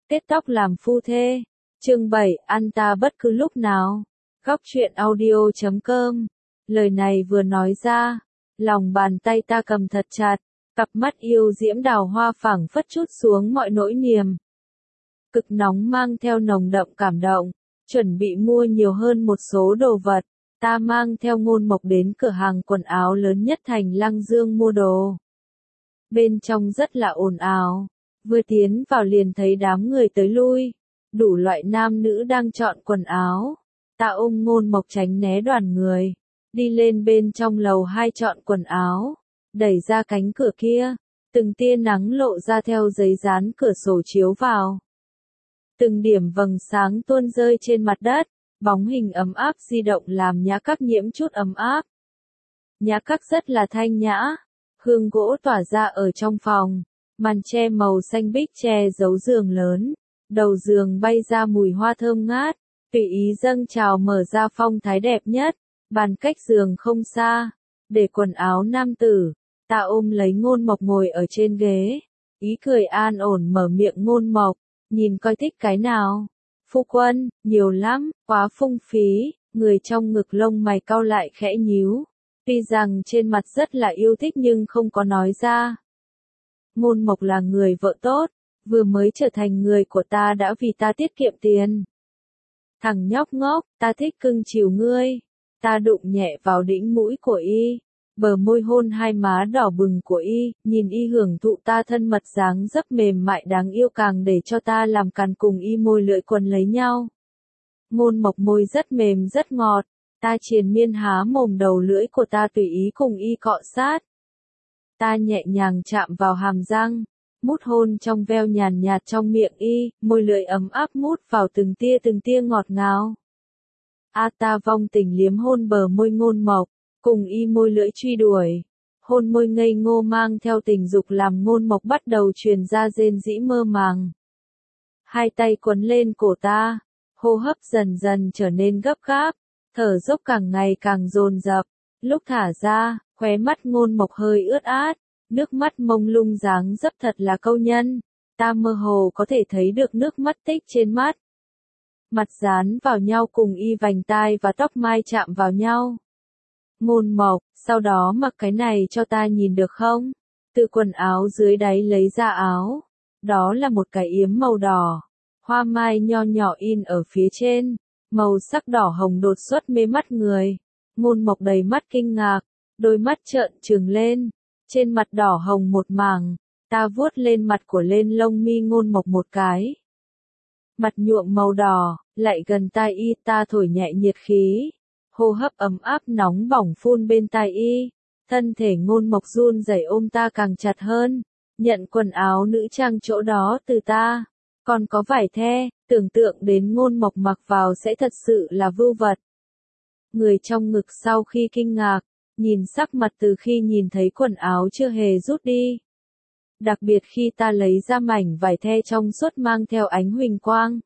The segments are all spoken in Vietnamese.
Kết tóc làm phu thê. Chương 7, ăn ta bất cứ lúc nào. Góc truyện audio.com. Lời này vừa nói ra, lòng bàn tay ta cầm thật chặt, cặp mắt yêu diễm đào hoa phảng phất chút xuống mọi nỗi niềm. Cực nóng mang theo nồng đậm cảm động, chuẩn bị mua nhiều hơn một số đồ vật. Ta mang theo Ngôn Mộc đến cửa hàng quần áo lớn nhất thành Lăng Dương mua đồ. Bên trong rất là ồn ào, vừa tiến vào liền thấy đám người tới lui, đủ loại nam nữ đang chọn quần áo. Ta ôm Ngôn Mộc tránh né đoàn người, đi lên bên trong lầu 2 chọn quần áo, đẩy ra cánh cửa kia, từng tia nắng lộ ra theo giấy dán cửa sổ chiếu vào. Từng điểm vầng sáng tuôn rơi trên mặt đất, bóng hình ấm áp di động làm nhã các nhiễm chút ấm áp. Nhã các rất là thanh nhã, hương gỗ tỏa ra ở trong phòng, màn che màu xanh biếc che giấu giường lớn, đầu giường bay ra mùi hoa thơm ngát, tùy ý dâng trào mở ra phong thái đẹp nhất, bàn cách giường không xa, để quần áo nam tử, ta ôm lấy Ngôn Mộc ngồi ở trên ghế, ý cười an ổn mở miệng Ngôn Mộc, nhìn coi thích cái nào. Phu quân, nhiều lắm, quá phung phí, người trong ngực lông mày cau lại khẽ nhíu. Tuy rằng trên mặt rất là yêu thích nhưng không có nói ra. Ngôn Mộc là người vợ tốt, vừa mới trở thành người của ta đã vì ta tiết kiệm tiền. Thằng nhóc ngốc, ta thích cưng chiều ngươi. Ta đụng nhẹ vào đỉnh mũi của y, bờ môi hôn hai má đỏ bừng của y, nhìn y hưởng thụ ta thân mật dáng dấp mềm mại đáng yêu càng để cho ta làm càn cùng y môi lưỡi quấn lấy nhau. Ngôn Mộc môi rất mềm rất ngọt, ta triền miên há mồm đầu lưỡi của ta tùy ý cùng y cọ sát. Ta nhẹ nhàng chạm vào hàm răng, mút hôn trong veo nhàn nhạt trong miệng y, môi lưỡi ấm áp mút vào từng tia ngọt ngào. Ta vong tình liếm hôn bờ môi Ngôn Mộc, cùng y môi lưỡi truy đuổi. Hôn môi ngây ngô mang theo tình dục làm Ngôn Mộc bắt đầu truyền ra rên rĩ mơ màng. Hai tay quấn lên cổ ta, hô hấp dần dần trở nên gấp gáp, thở dốc càng ngày càng dồn dập. Lúc thả ra, khóe mắt Ngôn Mộc hơi ướt át, nước mắt mông lung dáng dấp thật là câu nhân. Ta mơ hồ có thể thấy được nước mắt tích trên mắt. Mặt dán vào nhau cùng y vành tai và tóc mai chạm vào nhau. Ngôn Mộc, sau đó mặc cái này cho ta nhìn được không? Từ quần áo dưới đáy lấy ra áo. Đó là một cái yếm màu đỏ. Hoa mai nho nhỏ in ở phía trên. Màu sắc đỏ hồng đột xuất mê mắt người. Ngôn Mộc đầy mắt kinh ngạc. Đôi mắt trợn trừng lên. Trên mặt đỏ hồng một mảng. Ta vuốt lên mặt của lên lông mi Ngôn Mộc một cái. Mặt nhuộm màu đỏ, lại gần tai y, ta thổi nhẹ nhiệt khí. Hô hấp ấm áp nóng bỏng phun bên tai y. Thân thể Ngôn Mộc run rẩy ôm ta càng chặt hơn. Nhận quần áo nữ trang chỗ đó từ ta. Còn có vải the, tưởng tượng đến Ngôn Mộc mặc vào sẽ thật sự là vưu vật. Người trong ngực sau khi kinh ngạc, nhìn sắc mặt từ khi nhìn thấy quần áo chưa hề rút đi. Đặc biệt khi ta lấy ra mảnh vải the trong suốt mang theo ánh huỳnh quang.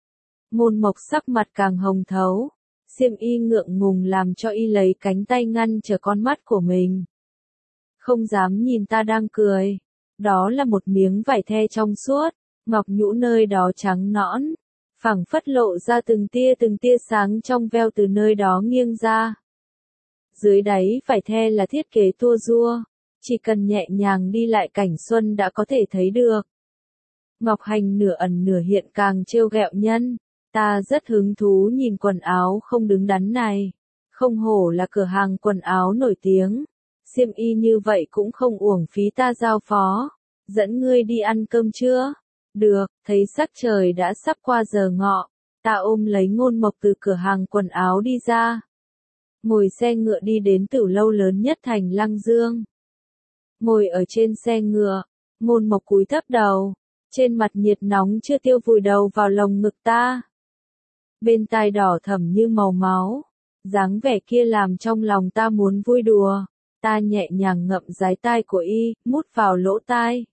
Ngôn Mộc sắc mặt càng hồng thấu. Xiêm y ngượng ngùng làm cho y lấy cánh tay ngăn trở con mắt của mình. Không dám nhìn ta đang cười. Đó là một miếng vải the trong suốt, ngọc nhũ nơi đó trắng nõn, phẳng phất lộ ra từng tia sáng trong veo từ nơi đó nghiêng ra. Dưới đáy vải the là thiết kế tua rua, chỉ cần nhẹ nhàng đi lại cảnh xuân đã có thể thấy được. Ngọc hành nửa ẩn nửa hiện càng trêu ghẹo nhân. Ta rất hứng thú nhìn quần áo không đứng đắn này. Không hổ là cửa hàng quần áo nổi tiếng. Xiêm y như vậy cũng không uổng phí ta giao phó. Dẫn ngươi đi ăn cơm chưa? Được, thấy sắc trời đã sắp qua giờ ngọ. Ta ôm lấy Ngôn Mộc từ cửa hàng quần áo đi ra. Ngồi xe ngựa đi đến tiểu lâu lớn nhất thành Lăng Dương. Ngồi ở trên xe ngựa, Ngôn Mộc cúi thấp đầu. Trên mặt nhiệt nóng chưa tiêu vùi đầu vào lồng ngực ta. Bên tai đỏ thẫm như màu máu. Dáng vẻ kia làm trong lòng ta muốn vui đùa. Ta nhẹ nhàng ngậm dái tai của y, mút vào lỗ tai.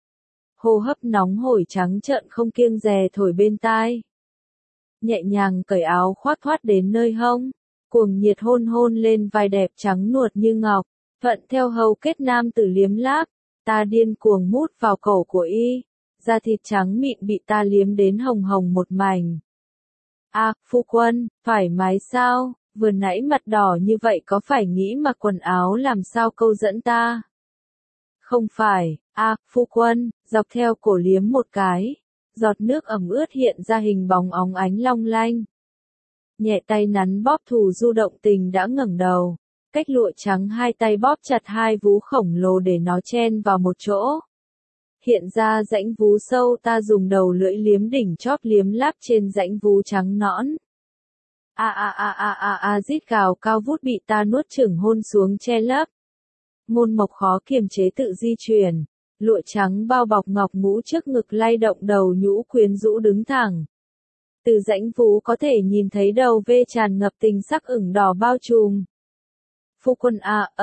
Hô hấp nóng hổi trắng trợn không kiêng dè thổi bên tai. Nhẹ nhàng cởi áo khoác thoát đến nơi hông. Cuồng nhiệt hôn hôn lên vai đẹp trắng nuột như ngọc. Thuận theo hầu kết nam tử liếm láp. Ta điên cuồng mút vào cổ của y. da thịt trắng mịn bị ta liếm đến hồng hồng một mảnh. À, phu quân, thoải mái sao, vừa nãy mặt đỏ như vậy có phải nghĩ mặc quần áo làm sao câu dẫn ta? Không phải, à, phu quân, dọc theo cổ liếm một cái, giọt nước ẩm ướt hiện ra hình bóng óng ánh long lanh. Nhẹ tay nắn bóp Thù Du động tình đã ngẩng đầu, cách lụa trắng hai tay bóp chặt hai vú khổng lồ để nó chen vào một chỗ. Hiện ra rãnh vú sâu, ta dùng đầu lưỡi liếm đỉnh chóp liếm láp trên rãnh vú trắng nõn. Rít gào cao vút bị ta nuốt chửng hôn xuống che lấp. Ngôn Mộc khó kiềm chế tự di chuyển, lụa trắng bao bọc ngọc ngũ trước ngực lay động, đầu nhũ quyến rũ đứng thẳng. Từ rãnh vú có thể nhìn thấy đầu vê tràn ngập tình sắc ửng đỏ bao trùm. Phu quân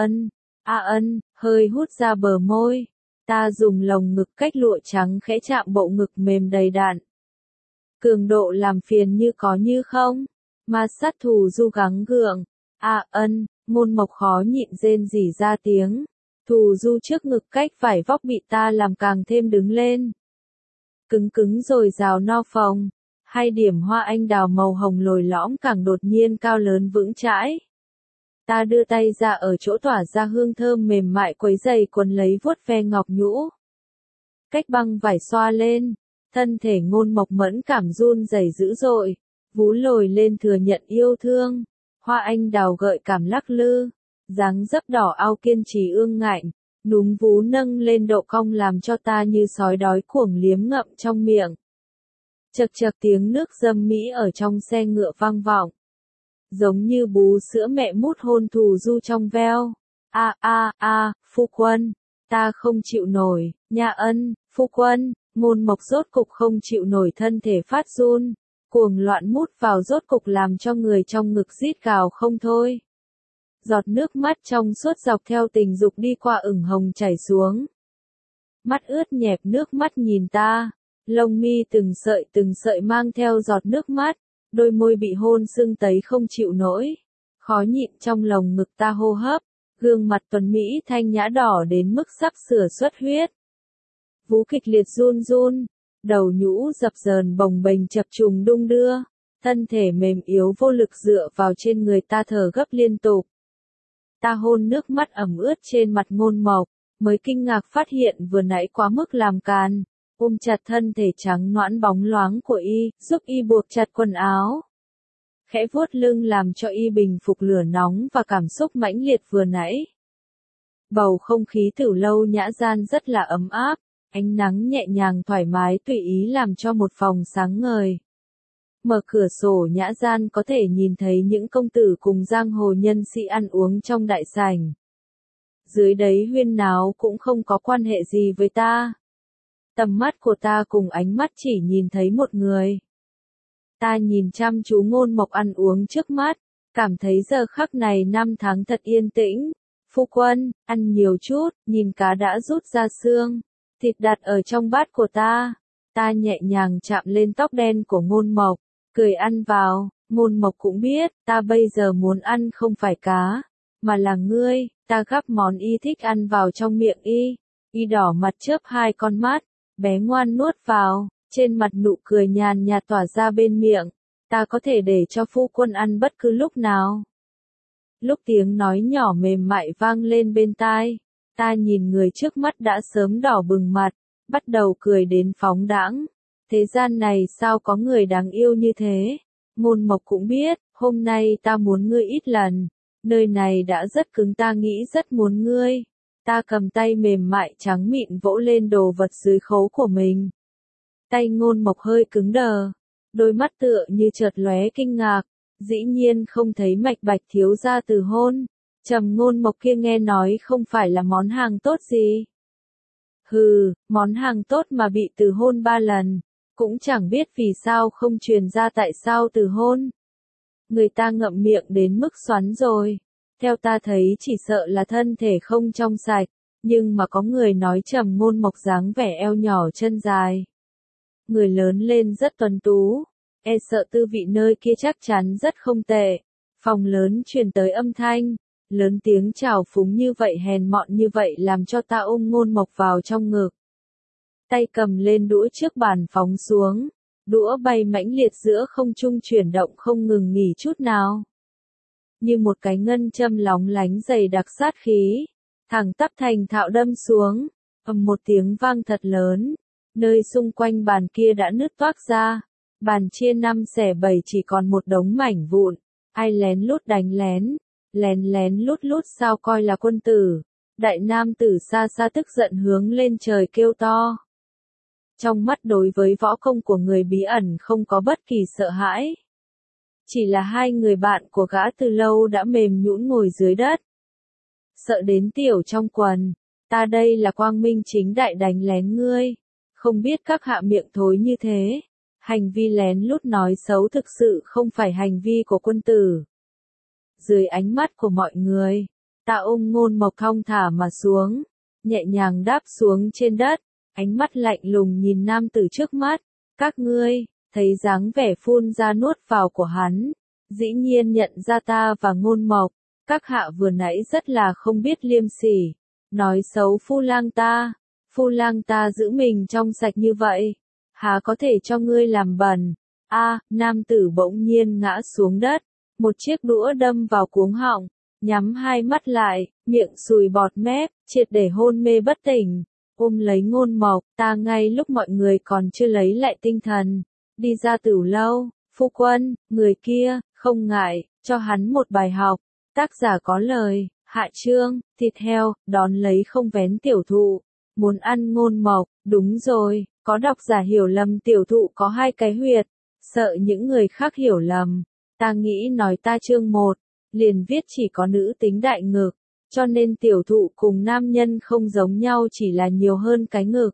ân, hơi hút ra bờ môi. Ta dùng lồng ngực cách lụa trắng khẽ chạm bộ ngực mềm đầy đặn. Cường độ làm phiền như có như không. Ma sát Thù Du gắng gượng. Ngôn Mộc khó nhịn rên rỉ ra tiếng. Thù Du trước ngực cách vải vóc bị ta làm càng thêm đứng lên. Cứng cứng rồi rào no phồng. Hai điểm hoa anh đào màu hồng lồi lõm càng đột nhiên cao lớn vững chãi. Ta đưa tay ra ở chỗ tỏa ra hương thơm mềm mại quấy dày quấn lấy vuốt ve ngọc nhũ. Cách băng vải xoa lên, thân thể Ngôn Mộc mẫn cảm run rẩy dữ dội, vú lồi lên thừa nhận yêu thương, hoa anh đào gợi cảm lắc lư, dáng dấp đỏ ao kiên trì ương ngạnh, núm vú nâng lên độ cong làm cho ta như sói đói cuồng liếm ngậm trong miệng. Chật chật tiếng nước dâm mỹ ở trong xe ngựa vang vọng. Giống như bú sữa mẹ mút hôn Thù Du trong veo. Phu quân, ta không chịu nổi, nha ân, phu quân, Ngôn Mộc rốt cục không chịu nổi thân thể phát run, cuồng loạn mút vào rốt cục làm cho người trong ngực rít gào không thôi. Giọt nước mắt trong suốt dọc theo tình dục đi qua ửng hồng chảy xuống. Mắt ướt nhẹp nước mắt nhìn ta, lông mi từng sợi mang theo giọt nước mắt. Đôi môi bị hôn sưng tấy không chịu nổi, khó nhịn trong lồng ngực ta hô hấp, gương mặt tuấn mỹ thanh nhã đỏ đến mức sắp sửa xuất huyết. Vú kịch liệt run run, đầu nhũ dập dờn bồng bềnh chập trùng đung đưa, thân thể mềm yếu vô lực dựa vào trên người ta thở gấp liên tục. Ta hôn nước mắt ẩm ướt trên mặt Ngôn Mộc, mới kinh ngạc phát hiện vừa nãy quá mức làm càn. Ôm chặt thân thể trắng nõn bóng loáng của y, giúp y buộc chặt quần áo. Khẽ vuốt lưng làm cho y bình phục lửa nóng và cảm xúc mãnh liệt vừa nãy. Bầu không khí từ lâu nhã gian rất là ấm áp, ánh nắng nhẹ nhàng thoải mái tùy ý làm cho một phòng sáng ngời. Mở cửa sổ nhã gian có thể nhìn thấy những công tử cùng giang hồ nhân sĩ ăn uống trong đại sảnh. Dưới đấy huyên náo cũng không có quan hệ gì với ta. Tầm mắt của ta cùng ánh mắt chỉ nhìn thấy một người. Ta nhìn chăm chú Ngôn Mộc ăn uống trước mắt, cảm thấy giờ khắc này năm tháng thật yên tĩnh. Phu quân, ăn nhiều chút, nhìn cá đã rút ra xương, thịt đặt ở trong bát của ta. Ta nhẹ nhàng chạm lên tóc đen của Ngôn Mộc, cười ăn vào. Ngôn Mộc cũng biết, ta bây giờ muốn ăn không phải cá, mà là ngươi. Ta gắp món y thích ăn vào trong miệng y. Y đỏ mặt chớp hai con mắt. Bé ngoan nuốt vào, trên mặt nụ cười nhàn nhạt tỏa ra bên miệng. Ta có thể để cho phu quân ăn bất cứ lúc nào. Lúc tiếng nói nhỏ mềm mại vang lên bên tai, ta nhìn người trước mắt đã sớm đỏ bừng mặt, bắt đầu cười đến phóng đãng. Thế gian này sao có người đáng yêu như thế? Ngôn Mộc cũng biết, hôm nay ta muốn ngươi ít lần. Nơi này đã rất cứng, ta nghĩ rất muốn ngươi. Ta cầm tay mềm mại trắng mịn vỗ lên đồ vật dưới khấu của mình. Tay Ngôn Mộc hơi cứng đờ, đôi mắt tựa như chợt lóe kinh ngạc, dĩ nhiên không thấy mạch bạch thiếu gia từ hôn. Trầm Ngôn Mộc kia nghe nói không phải là món hàng tốt gì. Hừ, món hàng tốt mà bị từ hôn 3 lần, cũng chẳng biết vì sao không truyền ra tại sao từ hôn. Người ta ngậm miệng đến mức xoắn rồi. Theo ta thấy chỉ sợ là thân thể không trong sạch, nhưng mà có người nói Trầm Ngôn Mộc dáng vẻ eo nhỏ chân dài. Người lớn lên rất tuấn tú, e sợ tư vị nơi kia chắc chắn rất không tệ. Phòng lớn truyền tới âm thanh, lớn tiếng chào phúng như vậy hèn mọn như vậy làm cho ta ôm Ngôn Mộc vào trong ngực. tay cầm lên đũa trước bàn phóng xuống, đũa bay mãnh liệt giữa không trung chuyển động không ngừng nghỉ chút nào. Như một cái ngân châm lóng lánh dày đặc sát khí, thẳng tắp thành thạo đâm xuống, ầm một tiếng vang thật lớn, nơi xung quanh bàn kia đã nứt toác ra, bàn chia 5/7 chỉ còn một đống mảnh vụn, ai lén lút đánh lén, lén lén lút lút sao coi là quân tử, đại nam tử xa xa tức giận hướng lên trời kêu to. Trong mắt đối với võ công của người bí ẩn không có bất kỳ sợ hãi. Chỉ là hai người bạn của gã từ lâu đã mềm nhũn ngồi dưới đất. Sợ đến tiểu trong quần, ta đây là quang minh chính đại đánh lén ngươi, không biết các hạ miệng thối như thế. Hành vi lén lút nói xấu thực sự không phải hành vi của quân tử. Dưới ánh mắt của mọi người, ta ôm Ngôn Mộc thong thả mà xuống, nhẹ nhàng đáp xuống trên đất, ánh mắt lạnh lùng nhìn nam tử trước mắt. Các ngươi, thấy dáng vẻ phun ra nuốt vào của hắn, dĩ nhiên nhận ra ta và Ngôn Mộc. Các hạ vừa nãy rất là không biết liêm sỉ, nói xấu Phu lang ta giữ mình trong sạch như vậy, há có thể cho ngươi làm bẩn. Nam tử bỗng nhiên ngã xuống đất, một chiếc đũa đâm vào cuống họng, nhắm hai mắt lại, miệng sùi bọt mép, triệt để hôn mê bất tỉnh. Ôm lấy Ngôn Mộc, ta ngay lúc mọi người còn chưa lấy lại tinh thần, đi ra Tửu lâu. Phu quân, người kia, không ngại, cho hắn một bài học. Tác giả có lời, hạ chương, thịt heo, đón lấy không vén tiểu thụ, muốn ăn Ngôn Mộc. Đúng rồi, có độc giả hiểu lầm tiểu thụ có hai cái huyệt, sợ những người khác hiểu lầm. Ta nghĩ nói ta chương 1, liền viết chỉ có nữ tính đại ngực, cho nên tiểu thụ cùng nam nhân không giống nhau chỉ là nhiều hơn cái ngực.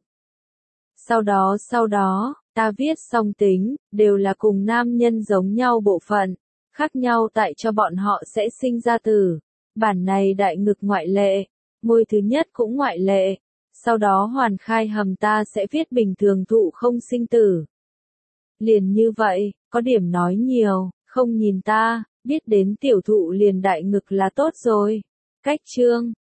Sau đó, ta viết song tính, đều là cùng nam nhân giống nhau bộ phận, khác nhau tại cho bọn họ sẽ sinh ra tử. Bản này đại ngực ngoại lệ, môi thứ nhất cũng ngoại lệ. Sau đó hoàn khai hầm ta sẽ viết bình thường thụ không sinh tử. Liền như vậy, có điểm nói nhiều, không nhìn ta, biết đến tiểu thụ liền đại ngực là tốt rồi. Cách chương